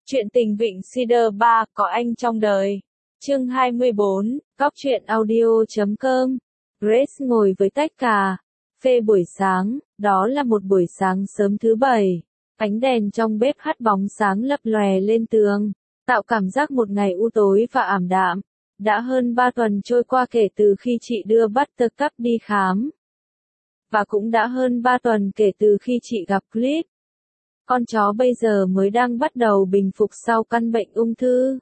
Chuyện tình Vịnh Cedar Bar, có anh trong đời. Chương 24, Góc truyện audio.com. Grace ngồi với tách cà phê buổi sáng, đó là một buổi sáng sớm thứ Bảy. Ánh đèn trong bếp hắt bóng sáng lập lòe lên tường, tạo cảm giác một ngày u tối và ảm đạm. Đã hơn 3 tuần trôi qua kể từ khi chị đưa Buttercup đi khám. Và cũng đã hơn 3 tuần kể từ khi chị gặp Cliff. Con chó bây giờ mới đang bắt đầu bình phục sau căn bệnh ung thư.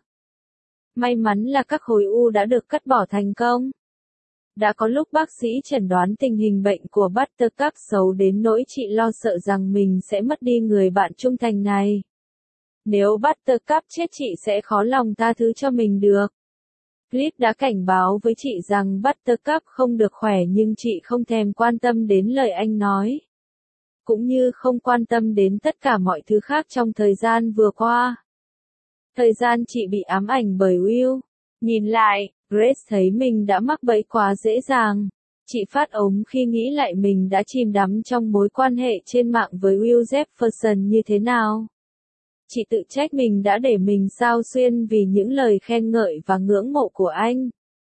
May mắn là các khối u đã được cắt bỏ thành công. Đã có lúc bác sĩ chẩn đoán tình hình bệnh của Buttercup xấu đến nỗi chị lo sợ rằng mình sẽ mất đi người bạn trung thành này. Nếu Buttercup chết chị sẽ khó lòng tha thứ cho mình được. Cliff đã cảnh báo với chị rằng Buttercup không được khỏe nhưng chị không thèm quan tâm đến lời anh nói. Cũng như không quan tâm đến tất cả mọi thứ khác trong thời gian vừa qua. Thời gian chị bị ám ảnh bởi Will. Nhìn lại, Grace thấy mình đã mắc bẫy quá dễ dàng. Chị phát ống khi nghĩ lại mình đã chìm đắm trong mối quan hệ trên mạng với Will Jefferson như thế nào. Chị tự trách mình đã để mình xao xuyên vì những lời khen ngợi và ngưỡng mộ của anh.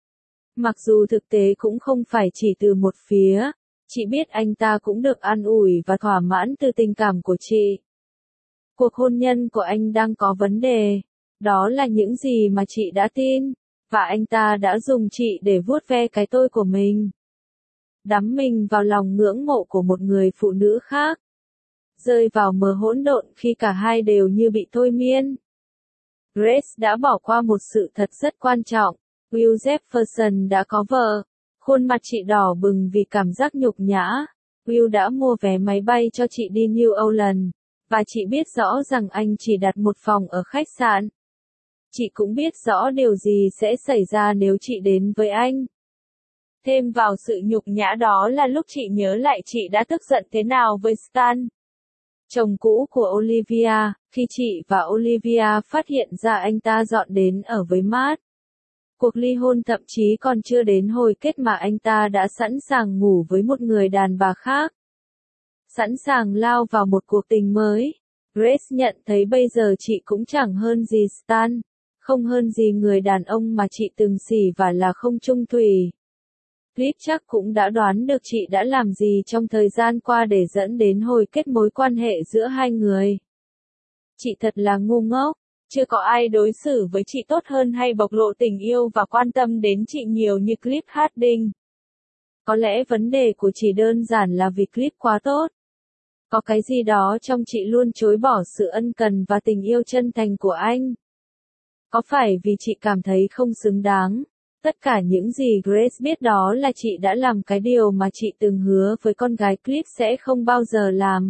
Mặc dù thực tế cũng không phải chỉ từ một phía. Chị biết anh ta cũng được an ủi và thỏa mãn từ tình cảm của chị. Cuộc hôn nhân của anh đang có vấn đề. Đó là những gì mà chị đã tin. Và anh ta đã dùng chị để vuốt ve cái tôi của mình. Đắm mình vào lòng ngưỡng mộ của một người phụ nữ khác. Rơi vào mờ hỗn độn khi cả hai đều như bị thôi miên. Grace đã bỏ qua một sự thật rất quan trọng. Will Jefferson đã có vợ. Khuôn mặt chị đỏ bừng vì cảm giác nhục nhã. Will đã mua vé máy bay cho chị đi New Orleans. Và chị biết rõ rằng anh chỉ đặt một phòng ở khách sạn. Chị cũng biết rõ điều gì sẽ xảy ra nếu chị đến với anh. Thêm vào sự nhục nhã đó là lúc chị nhớ lại chị đã tức giận thế nào với Stan, chồng cũ của Olivia, khi chị và Olivia phát hiện ra anh ta dọn đến ở với Matt. Cuộc ly hôn thậm chí còn chưa đến hồi kết mà anh ta đã sẵn sàng ngủ với một người đàn bà khác. Sẵn sàng lao vào một cuộc tình mới. Grace nhận thấy bây giờ chị cũng chẳng hơn gì Stan, không hơn gì người đàn ông mà chị từng xỉ vả là không trung thủy. Cliff chắc cũng đã đoán được chị đã làm gì trong thời gian qua để dẫn đến hồi kết mối quan hệ giữa hai người. Chị thật là ngu ngốc. Chưa có ai đối xử với chị tốt hơn hay bộc lộ tình yêu và quan tâm đến chị nhiều như Cliff Harding. Có lẽ vấn đề của chị đơn giản là vì Cliff quá tốt. Có cái gì đó trong chị luôn chối bỏ sự ân cần và tình yêu chân thành của anh. Có phải vì chị cảm thấy không xứng đáng? Tất cả những gì Grace biết đó là chị đã làm cái điều mà chị từng hứa với con gái Cliff sẽ không bao giờ làm.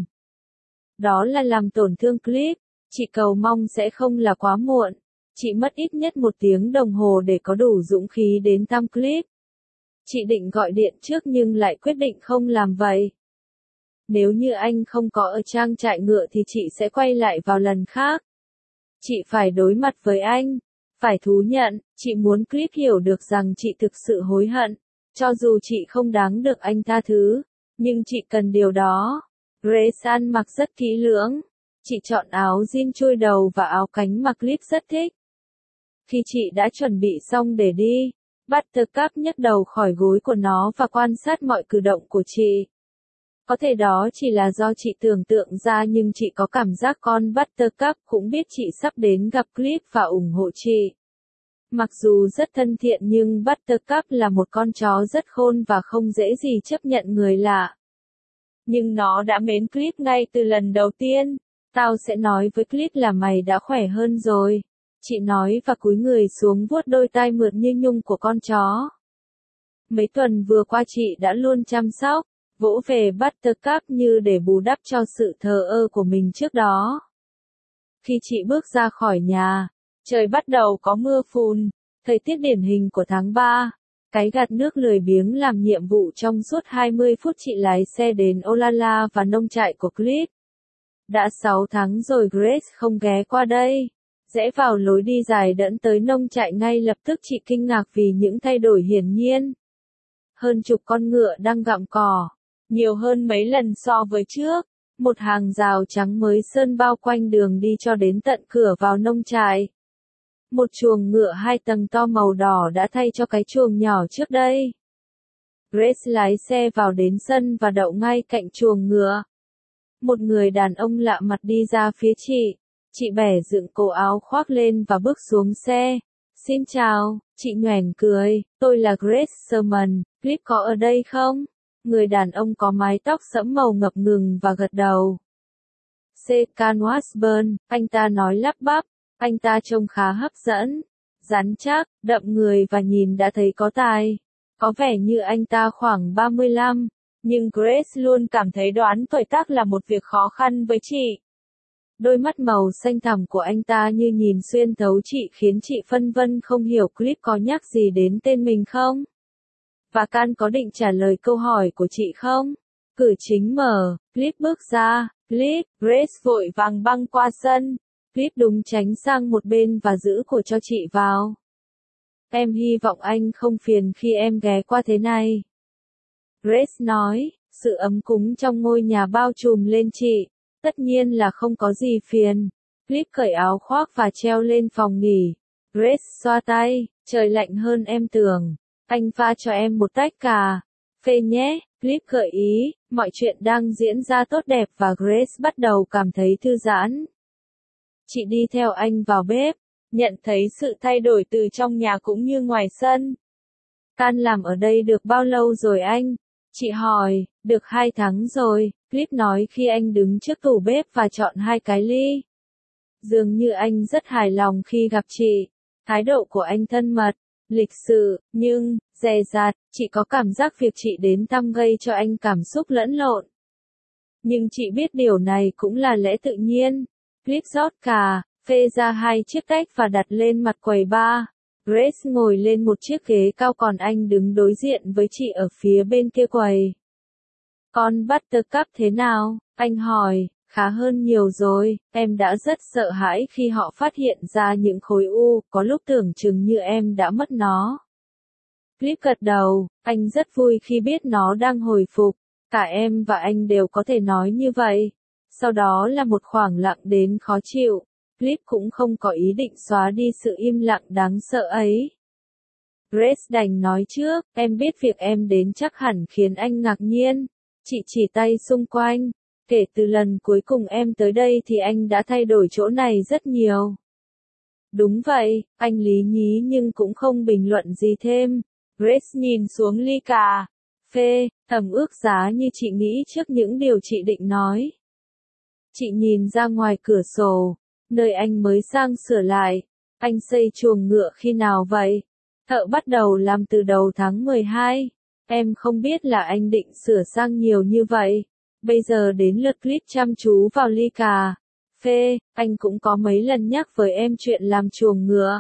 Đó là làm tổn thương Cliff. Chị cầu mong sẽ không là quá muộn. Chị mất ít nhất 1 tiếng đồng hồ để có đủ dũng khí đến thăm Cliff. Chị định gọi điện trước nhưng lại quyết định không làm vậy. Nếu như anh không có ở trang trại ngựa thì chị sẽ quay lại vào lần khác. Chị phải đối mặt với anh. Phải thú nhận, chị muốn Cliff hiểu được rằng chị thực sự hối hận. Cho dù chị không đáng được anh tha thứ. Nhưng chị cần điều đó. Grace ăn mặc rất kỹ lưỡng. Chị chọn áo jean chui đầu và áo cánh mà Cliff rất thích. Khi chị đã chuẩn bị xong để đi, Buttercup nhấc đầu khỏi gối của nó và quan sát mọi cử động của chị. Có thể đó chỉ là do chị tưởng tượng ra nhưng chị có cảm giác con Buttercup cũng biết chị sắp đến gặp Cliff và ủng hộ chị. Mặc dù rất thân thiện nhưng Buttercup là một con chó rất khôn và không dễ gì chấp nhận người lạ. Nhưng nó đã mến Cliff ngay từ lần đầu tiên. Tao sẽ nói với Cliff là mày đã khỏe hơn rồi. Chị nói và cúi người xuống vuốt đôi tai mượt như nhung của con chó. Mấy tuần vừa qua chị đã luôn chăm sóc, vỗ về Buttercup như để bù đắp cho sự thờ ơ của mình trước đó. Khi chị bước ra khỏi nhà, trời bắt đầu có mưa phùn, thời tiết điển hình của tháng 3. Cái gạt nước lười biếng làm nhiệm vụ trong suốt 20 phút chị lái xe đến Olala và nông trại của Cliff. Đã 6 tháng rồi Grace không ghé qua đây. Rẽ vào lối đi dài dẫn tới nông trại ngay lập tức chị kinh ngạc vì những thay đổi hiển nhiên. Hơn chục con ngựa đang gặm cỏ. Nhiều hơn mấy lần so với trước. Một hàng rào trắng mới sơn bao quanh đường đi cho đến tận cửa vào nông trại. Một chuồng ngựa 2 tầng to màu đỏ đã thay cho cái chuồng nhỏ trước đây. Grace lái xe vào đến sân và đậu ngay cạnh chuồng ngựa. Một người đàn ông lạ mặt đi ra phía chị. Chị bẻ dựng cổ áo khoác lên và bước xuống xe. Xin chào, chị nhoẻn cười, tôi là Grace Sherman, Cliff có ở đây không? Người đàn ông có mái tóc sẫm màu ngập ngừng và gật đầu. C. Can Washburn, anh ta nói lắp bắp, anh ta trông khá hấp dẫn, rắn chắc, đậm người và nhìn đã thấy có tài. Có vẻ như anh ta khoảng 35, nhưng Grace luôn cảm thấy đoán tuổi tác là một việc khó khăn với chị. Đôi mắt màu xanh thẳm của anh ta như nhìn xuyên thấu chị khiến chị phân vân không hiểu Cliff có nhắc gì đến tên mình không? Và Can có định trả lời câu hỏi của chị không? Cửa chính mở, Cliff bước ra, Cliff, Grace vội vàng băng qua sân. Cliff đúng tránh sang một bên và giữ cổ cho chị vào. Em hy vọng anh không phiền khi em ghé qua thế này. Grace nói, sự ấm cúng trong ngôi nhà bao trùm lên chị. Tất nhiên là không có gì phiền. Cliff cởi áo khoác và treo lên phòng nghỉ. Grace xoa tay, trời lạnh hơn em tưởng. Anh pha cho em một tách cà phê nhé. Cliff gợi ý, mọi chuyện đang diễn ra tốt đẹp và Grace bắt đầu cảm thấy thư giãn. Chị đi theo anh vào bếp, nhận thấy sự thay đổi từ trong nhà cũng như ngoài sân. Can làm ở đây được bao lâu rồi anh? Chị hỏi, được 2 tháng rồi, Cliff nói khi anh đứng trước tủ bếp và chọn 2 cái ly. Dường như anh rất hài lòng khi gặp chị. Thái độ của anh thân mật, lịch sự, nhưng, dè dặt, chị có cảm giác việc chị đến thăm gây cho anh cảm xúc lẫn lộn. Nhưng chị biết điều này cũng là lẽ tự nhiên. Cliff rót cà phê ra 2 chiếc tách và đặt lên mặt quầy bar. Grace ngồi lên một chiếc ghế cao còn anh đứng đối diện với chị ở phía bên kia quầy. Con Buttercup thế nào? Anh hỏi, khá hơn nhiều rồi, em đã rất sợ hãi khi họ phát hiện ra những khối u, có lúc tưởng chừng như em đã mất nó. Cliff gật đầu, anh rất vui khi biết nó đang hồi phục, cả em và anh đều có thể nói như vậy. Sau đó là một khoảng lặng đến khó chịu. Cliff cũng không có ý định xóa đi sự im lặng đáng sợ ấy. Grace đành nói trước, em biết việc em đến chắc hẳn khiến anh ngạc nhiên. Chị chỉ tay xung quanh. Kể từ lần cuối cùng em tới đây thì anh đã thay đổi chỗ này rất nhiều. Đúng vậy, anh lý nhí nhưng cũng không bình luận gì thêm. Grace nhìn xuống ly cà phê, thầm ước giá như chị nghĩ trước những điều chị định nói. Chị nhìn ra ngoài cửa sổ, nơi anh mới sang sửa lại. Anh xây chuồng ngựa khi nào vậy? Thợ bắt đầu làm từ đầu tháng 12. Em không biết là anh định sửa sang nhiều như vậy. Bây giờ đến lượt Cliff chăm chú vào ly cà phê, anh cũng có mấy lần nhắc với em chuyện làm chuồng ngựa.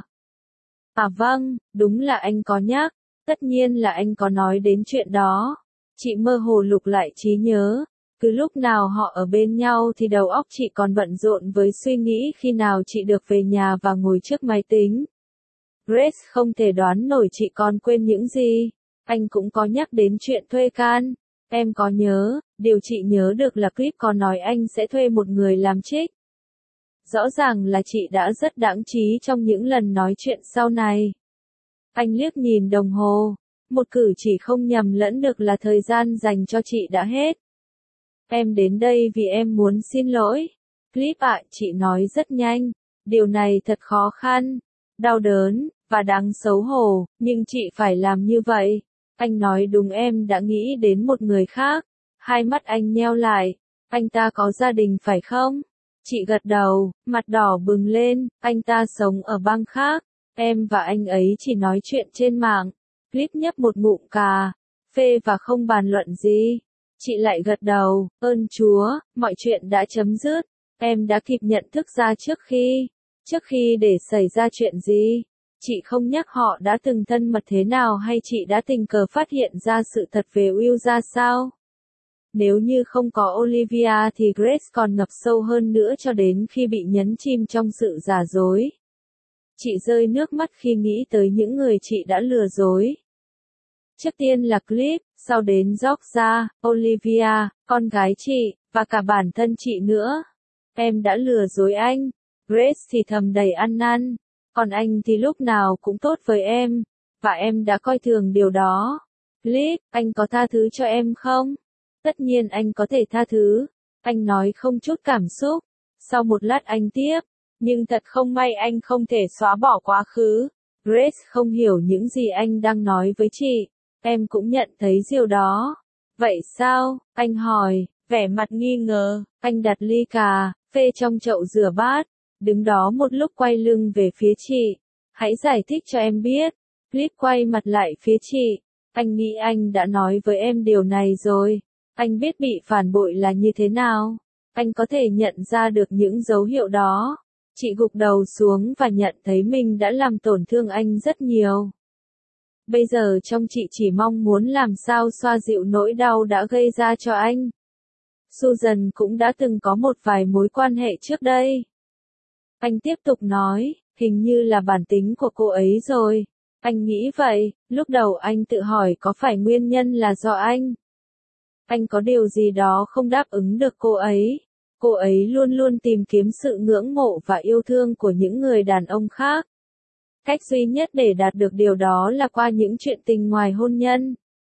À vâng, đúng là anh có nhắc, tất nhiên là anh có nói đến chuyện đó. Chị mơ hồ lục lại trí nhớ, cứ lúc nào họ ở bên nhau thì đầu óc chị còn bận rộn với suy nghĩ khi nào chị được về nhà và ngồi trước máy tính. Grace không thể đoán nổi chị còn quên những gì. Anh cũng có nhắc đến chuyện thuê Can. Em có nhớ, điều chị nhớ được là Cliff có nói anh sẽ thuê một người làm trích. Rõ ràng là chị đã rất đãng trí trong những lần nói chuyện sau này. Anh liếc nhìn đồng hồ. Một cử chỉ không nhầm lẫn được là thời gian dành cho chị đã hết. Em đến đây vì em muốn xin lỗi. Cliff ạ, chị nói rất nhanh. Điều này thật khó khăn, đau đớn, và đáng xấu hổ, nhưng chị phải làm như vậy. Anh nói đúng, em đã nghĩ đến một người khác. Hai mắt anh nheo lại. Anh ta có gia đình phải không? Chị gật đầu, mặt đỏ bừng lên. Anh ta sống ở bang khác. Em và anh ấy chỉ nói chuyện trên mạng. Cliff nhấp một ngụm cà phê và không bàn luận gì. Chị lại gật đầu, ơn Chúa, mọi chuyện đã chấm dứt. Em đã kịp nhận thức ra trước khi để xảy ra chuyện gì. Chị không nhắc họ đã từng thân mật thế nào hay chị đã tình cờ phát hiện ra sự thật về Will ra sao. Nếu như không có Olivia thì Grace còn ngập sâu hơn nữa cho đến khi bị nhấn chìm trong sự giả dối. Chị rơi nước mắt khi nghĩ tới những người chị đã lừa dối. Trước tiên là Cliff, sau đến Georgia, Olivia, con gái chị, và cả bản thân chị nữa. Em đã lừa dối anh. Grace thì thầm đầy ăn năn. Còn anh thì lúc nào cũng tốt với em. Và em đã coi thường điều đó. Flip, anh có tha thứ cho em không? Tất nhiên anh có thể tha thứ. Anh nói không chút cảm xúc. Sau một lát anh tiếp. Nhưng thật không may anh không thể xóa bỏ quá khứ. Grace không hiểu những gì anh đang nói với chị. Em cũng nhận thấy điều đó. Vậy sao? Anh hỏi, vẻ mặt nghi ngờ. Anh đặt ly cà phê trong chậu rửa bát. Đứng đó một lúc quay lưng về phía chị. Hãy giải thích cho em biết. Flip quay mặt lại phía chị. Anh nghĩ anh đã nói với em điều này rồi. Anh biết bị phản bội là như thế nào. Anh có thể nhận ra được những dấu hiệu đó. Chị gục đầu xuống và nhận thấy mình đã làm tổn thương anh rất nhiều. Bây giờ trong chị chỉ mong muốn làm sao xoa dịu nỗi đau đã gây ra cho anh. Susan cũng đã từng có một vài mối quan hệ trước đây. Anh tiếp tục nói, hình như là bản tính của cô ấy rồi. Anh nghĩ vậy, lúc đầu anh tự hỏi có phải nguyên nhân là do anh. Anh có điều gì đó không đáp ứng được cô ấy. Cô ấy luôn luôn tìm kiếm sự ngưỡng mộ và yêu thương của những người đàn ông khác. Cách duy nhất để đạt được điều đó là qua những chuyện tình ngoài hôn nhân.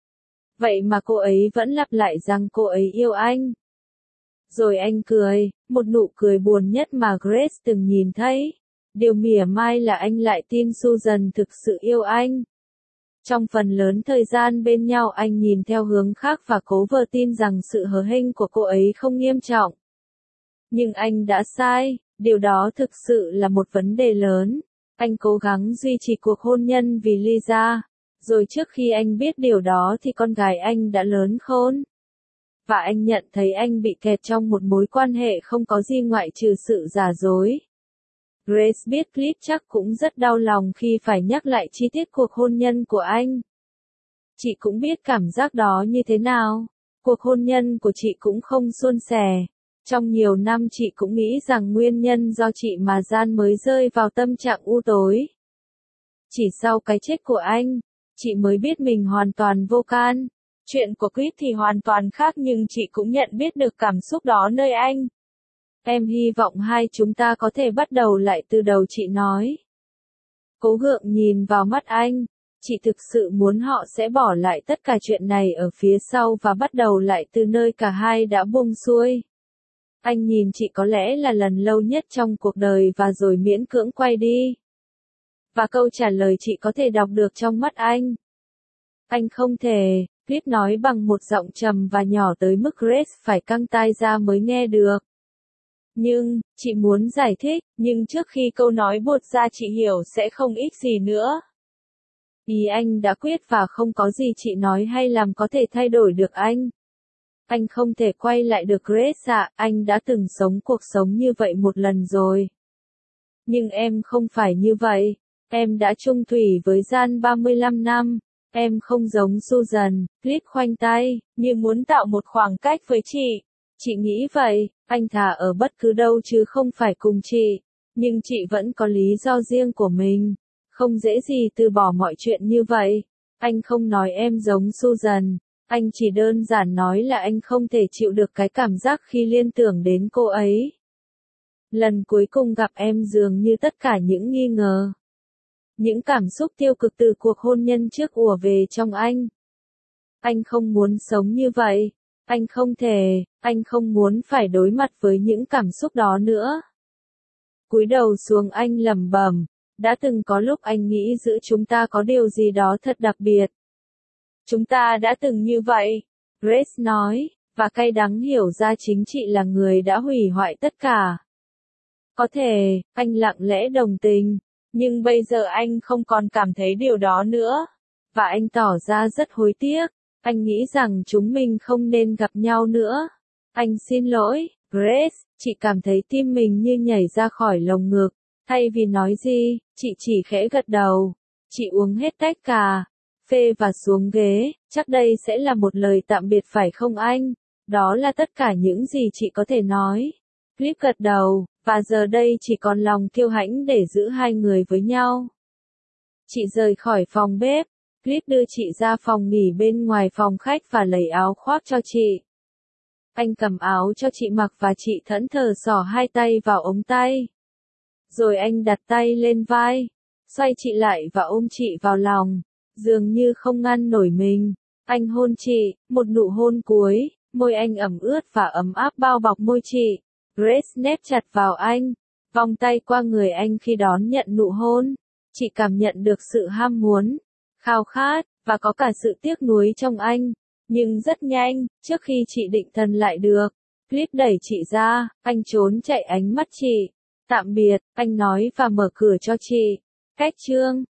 Vậy mà cô ấy vẫn lặp lại rằng cô ấy yêu anh. Rồi anh cười, một nụ cười buồn nhất mà Grace từng nhìn thấy. Điều mỉa mai là anh lại tin Susan thực sự yêu anh. Trong phần lớn thời gian bên nhau anh nhìn theo hướng khác và cố vờ tin rằng sự hờ hênh của cô ấy không nghiêm trọng. Nhưng anh đã sai, điều đó thực sự là một vấn đề lớn. Anh cố gắng duy trì cuộc hôn nhân vì Lisa. Rồi trước khi anh biết điều đó thì con gái anh đã lớn khôn. Và anh nhận thấy anh bị kẹt trong một mối quan hệ không có gì ngoại trừ sự giả dối. Grace biết Cliff chắc cũng rất đau lòng khi phải nhắc lại chi tiết cuộc hôn nhân của anh. Chị cũng biết cảm giác đó như thế nào. Cuộc hôn nhân của chị cũng không suôn sẻ. Trong nhiều năm chị cũng nghĩ rằng nguyên nhân do chị mà Jan mới rơi vào tâm trạng u tối. Chỉ sau cái chết của anh, chị mới biết mình hoàn toàn vô can. Chuyện của Cliff thì hoàn toàn khác nhưng chị cũng nhận biết được cảm xúc đó nơi anh. Em hy vọng hai chúng ta có thể bắt đầu lại từ đầu, chị nói. Cố gượng nhìn vào mắt anh. Chị thực sự muốn họ sẽ bỏ lại tất cả chuyện này ở phía sau và bắt đầu lại từ nơi cả hai đã buông xuôi. Anh nhìn chị có lẽ là lần lâu nhất trong cuộc đời và rồi miễn cưỡng quay đi. Và câu trả lời chị có thể đọc được trong mắt anh. Anh không thể, Cliff nói bằng một giọng trầm và nhỏ tới mức Grace phải căng tai ra mới nghe được. Nhưng, chị muốn giải thích, nhưng trước khi câu nói buột ra chị hiểu sẽ không ích gì nữa. Ý anh đã quyết và không có gì chị nói hay làm có thể thay đổi được anh. Anh không thể quay lại được Grace ạ, anh đã từng sống cuộc sống như vậy một lần rồi. Nhưng em không phải như vậy. Em đã chung thủy với Jan 35 năm. Em không giống Susan. Cliff khoanh tay, như muốn tạo một khoảng cách với chị. Chị nghĩ vậy, anh thà ở bất cứ đâu chứ không phải cùng chị. Nhưng chị vẫn có lý do riêng của mình. Không dễ gì từ bỏ mọi chuyện như vậy. Anh không nói em giống Susan. Anh chỉ đơn giản nói là anh không thể chịu được cái cảm giác khi liên tưởng đến cô ấy. Lần cuối cùng gặp em dường như tất cả những nghi ngờ. Những cảm xúc tiêu cực từ cuộc hôn nhân trước ùa về trong anh. Anh không muốn sống như vậy. Anh không thể, anh không muốn phải đối mặt với những cảm xúc đó nữa. Cúi đầu xuống anh lẩm bẩm, đã từng có lúc anh nghĩ giữa chúng ta có điều gì đó thật đặc biệt. Chúng ta đã từng như vậy, Grace nói, và cay đắng hiểu ra chính chị là người đã hủy hoại tất cả. Có thể, anh lặng lẽ đồng tình, nhưng bây giờ anh không còn cảm thấy điều đó nữa. Và anh tỏ ra rất hối tiếc. Anh nghĩ rằng chúng mình không nên gặp nhau nữa. Anh xin lỗi, Grace, chị cảm thấy tim mình như nhảy ra khỏi lồng ngực. Thay vì nói gì, chị chỉ khẽ gật đầu. Chị uống hết tách cà phê và xuống ghế, chắc đây sẽ là một lời tạm biệt phải không anh? Đó là tất cả những gì chị có thể nói. Cliff gật đầu, và giờ đây chỉ còn lòng kiêu hãnh để giữ hai người với nhau. Chị rời khỏi phòng bếp. Cliff đưa chị ra phòng nghỉ bên ngoài phòng khách và lấy áo khoác cho chị. Anh cầm áo cho chị mặc và chị thẫn thờ xỏ hai tay vào ống tay. Rồi anh đặt tay lên vai, xoay chị lại và ôm chị vào lòng, dường như không ngăn nổi mình. Anh hôn chị, một nụ hôn cuối, môi anh ẩm ướt và ấm áp bao bọc môi chị. Grace nép chặt vào anh, vòng tay qua người anh khi đón nhận nụ hôn. Chị cảm nhận được sự ham muốn, khao khát, và có cả sự tiếc nuối trong anh. Nhưng rất nhanh, trước khi chị định thần lại được, Cliff đẩy chị ra, anh trốn chạy ánh mắt chị. Tạm biệt, anh nói và mở cửa cho chị. Cách chương